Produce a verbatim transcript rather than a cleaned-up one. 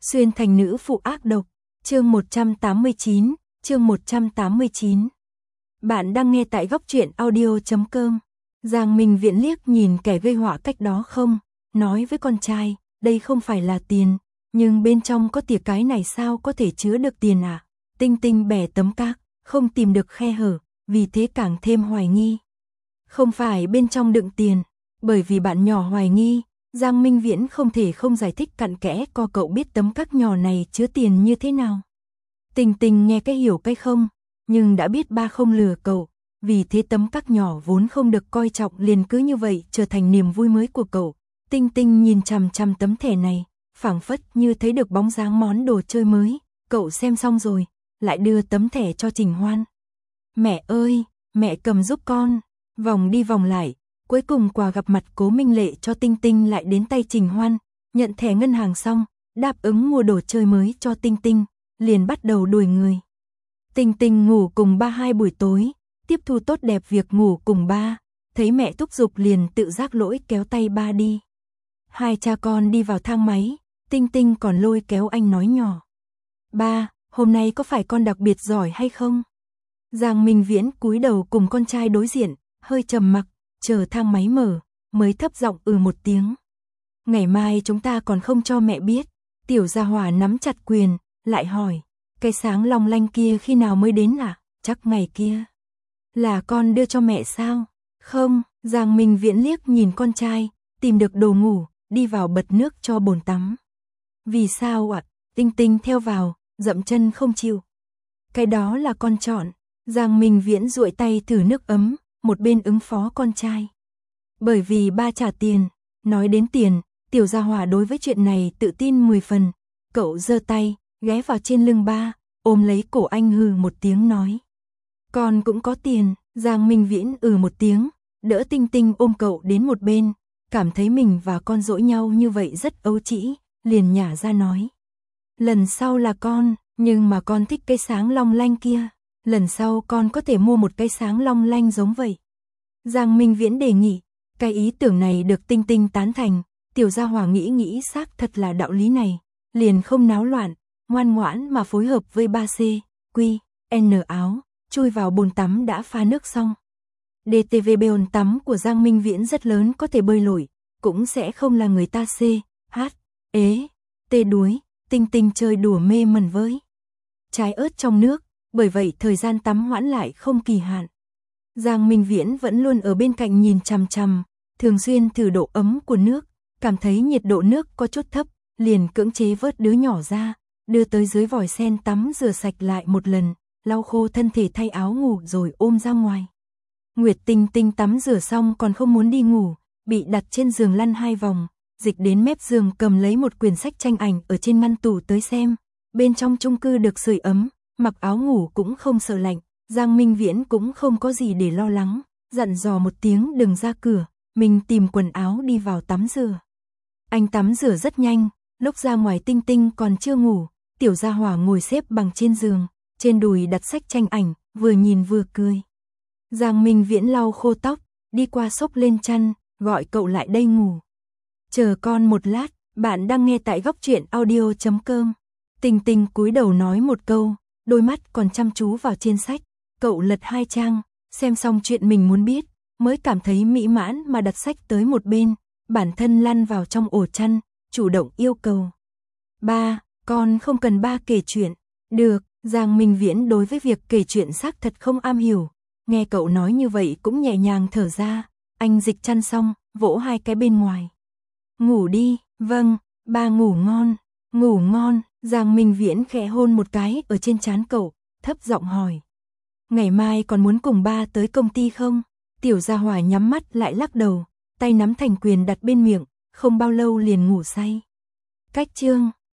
Xuyên thành nữ phụ ác độc, chương một trăm tám mươi chín, chương một trăm tám mươi chín. Bạn đang nghe tại góc truyện audio chấm com. Giang Minh Viễn liếc nhìn kẻ gây họa cách đó không, nói với con trai, đây không phải là tiền, nhưng bên trong có tỉa cái này sao có thể chứa được tiền à? Tinh Tinh bẻ tấm các, không tìm được khe hở, vì thế càng thêm hoài nghi. Không phải bên trong đựng tiền, bởi vì bạn nhỏ hoài nghi, Giang Minh Viễn không thể không giải thích cặn kẽ co cậu biết tấm các nhỏ này chứa tiền như thế nào. Tinh Tinh nghe cái hiểu cái không, nhưng đã biết ba không lừa cậu, vì thế tấm các nhỏ vốn không được coi trọng liền cứ như vậy trở thành niềm vui mới của cậu. Tinh Tinh nhìn chằm chằm tấm thẻ này, phảng phất như thấy được bóng dáng món đồ chơi mới, cậu xem xong rồi, lại đưa tấm thẻ cho Trình Hoan. Mẹ ơi, mẹ cầm giúp con, vòng đi vòng lại. Cuối cùng quà gặp mặt Cố Minh Lệ cho Tinh Tinh lại đến tay Trình Hoan, nhận thẻ ngân hàng xong, đáp ứng mua đồ chơi mới cho Tinh Tinh, liền bắt đầu đuổi người. Tinh Tinh ngủ cùng ba hai buổi tối, tiếp thu tốt đẹp việc ngủ cùng ba, thấy mẹ thúc giục liền tự giác lỗi kéo tay ba đi. Hai cha con đi vào thang máy, Tinh Tinh còn lôi kéo anh nói nhỏ. Ba, hôm nay có phải con đặc biệt giỏi hay không? Giang Minh Viễn cúi đầu cùng con trai đối diện, hơi trầm mặc. Chờ thang máy mở, mới thấp giọng ừ một tiếng. Ngày mai chúng ta còn không cho mẹ biết. Tiểu Gia Hỏa nắm chặt quyền, lại hỏi, cái sáng long lanh kia khi nào mới đến à? Chắc ngày kia. Là con đưa cho mẹ sao? Không, Giang Minh Viễn liếc nhìn con trai, tìm được đồ ngủ, đi vào bật nước cho bồn tắm. Vì sao ạ? Tinh Tinh theo vào, dậm chân không chịu. Cái đó là con chọn. Giang Minh Viễn duỗi tay thử nước ấm, một bên ứng phó con trai. Bởi vì ba trả tiền, nói đến tiền, Tiểu Gia Hỏa đối với chuyện này tự tin mười phần, cậu giơ tay, ghé vào trên lưng ba, ôm lấy cổ anh hừ một tiếng nói. Con cũng có tiền, Giang Minh Viễn ừ một tiếng, đỡ Tinh Tinh ôm cậu đến một bên, cảm thấy mình và con dỗi nhau như vậy rất ấu trĩ, liền nhả ra nói. Lần sau là con, nhưng mà con thích cái sáng long lanh kia. Lần sau con có thể mua một cái sáng long lanh giống vậy. Giang Minh Viễn đề nghị, cái ý tưởng này được Tinh Tinh tán thành, Tiểu Gia Hỏa nghĩ nghĩ xác thật là đạo lý này, liền không náo loạn, ngoan ngoãn mà phối hợp với ba C, Q, N áo, chui vào bồn tắm đã pha nước xong. đê tê vê bồn tắm của Giang Minh Viễn rất lớn có thể bơi lội, cũng sẽ không là người ta C, H, ế, T đuối, Tinh Tinh chơi đùa mê mẩn với trái ớt trong nước. Bởi vậy thời gian tắm hoãn lại không kỳ hạn. Giang Minh Viễn vẫn luôn ở bên cạnh nhìn chằm chằm, thường xuyên thử độ ấm của nước, cảm thấy nhiệt độ nước có chút thấp, liền cưỡng chế vớt đứa nhỏ ra, đưa tới dưới vòi sen tắm rửa sạch lại một lần, lau khô thân thể thay áo ngủ rồi ôm ra ngoài. Nguyệt Tinh Tinh tắm rửa xong còn không muốn đi ngủ, bị đặt trên giường lăn hai vòng, dịch đến mép giường cầm lấy một quyển sách tranh ảnh ở trên ngăn tủ tới xem, bên trong chung cư được sưởi ấm. Mặc áo ngủ cũng không sợ lạnh, Giang Minh Viễn cũng không có gì để lo lắng, dặn dò một tiếng đừng ra cửa, mình tìm quần áo đi vào tắm rửa. Anh tắm rửa rất nhanh, lúc ra ngoài Tinh Tinh còn chưa ngủ, Tiểu Gia Hỏa ngồi xếp bằng trên giường, trên đùi đặt sách tranh ảnh, vừa nhìn vừa cười. Giang Minh Viễn lau khô tóc, đi qua xốc lên chăn, gọi cậu lại đây ngủ. Chờ con một lát, bạn đang nghe tại góc truyện audio chấm com. Tinh Tinh cúi đầu nói một câu. Đôi mắt còn chăm chú vào trên sách, cậu lật hai trang, xem xong chuyện mình muốn biết, mới cảm thấy mỹ mãn mà đặt sách tới một bên, bản thân lăn vào trong ổ chăn, chủ động yêu cầu. Ba, con không cần ba kể chuyện. Được, Giang Minh Viễn đối với việc kể chuyện xác thật không am hiểu, nghe cậu nói như vậy cũng nhẹ nhàng thở ra, anh dịch chăn xong, vỗ hai cái bên ngoài. Ngủ đi, vâng, ba ngủ ngon, ngủ ngon. Giang Minh Viễn khẽ hôn một cái ở trên trán cậu, thấp giọng hỏi. Ngày mai còn muốn cùng ba tới công ty không? Tiểu Gia Hỏa nhắm mắt lại lắc đầu, tay nắm thành quyền đặt bên miệng, không bao lâu liền ngủ say. Cách chương